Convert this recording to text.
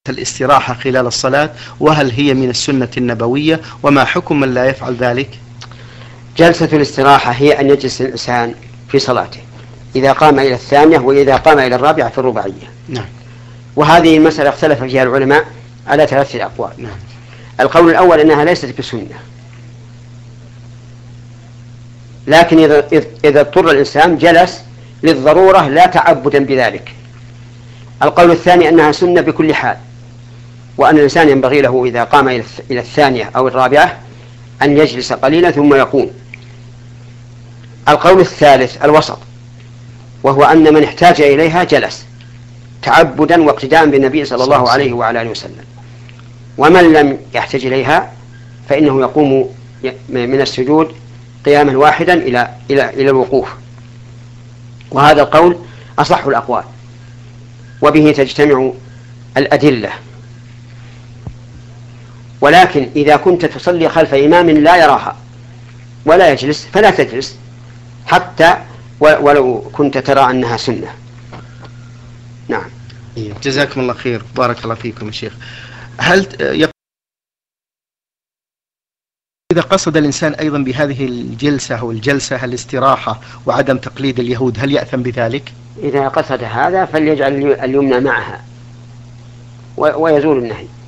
الاستراحة خلال الصلاة، وهل هي من السنة النبوية، وما حكم من لا يفعل ذلك؟ جلسة الاستراحة هي أن يجلس الإنسان في صلاته إذا قام إلى الثانية وإذا قام إلى الرابعة في الرباعية. نعم. وهذه المسألة اختلف فيها العلماء على 3 أقوال. نعم. القول الأول أنها ليست بسنة، لكن إذا اضطر الإنسان جلس للضرورة لا تعبدا بذلك. القول الثاني أنها سنة بكل حال، وأن الإنسان ينبغي له إذا قام إلى الثانية أو الرابعة أن يجلس قليلا ثم يقوم. القول الثالث الوسط، وهو أن من احتاج إليها جلس تعبدا واقتداء بالنبي صلى الله عليه وعلى آله وسلم، ومن لم يحتاج إليها فإنه يقوم من السجود قياما واحدا إلى الوقوف. وهذا القول أصح الأقوال، وبه تجتمع الأدلة. ولكن إذا كنت تصلي خلف إمام لا يراها ولا يجلس فلا تجلس حتى ولو كنت ترى أنها سنة. نعم. جزاكم الله خير، بارك الله فيكم يا شيخ. هل إذا قصد الإنسان أيضا بهذه الجلسة أو الجلسة الاستراحة وعدم تقليد اليهود هل يأثم بذلك؟ إذا قصد هذا فليجعل اليمنى معها ويزول النهي.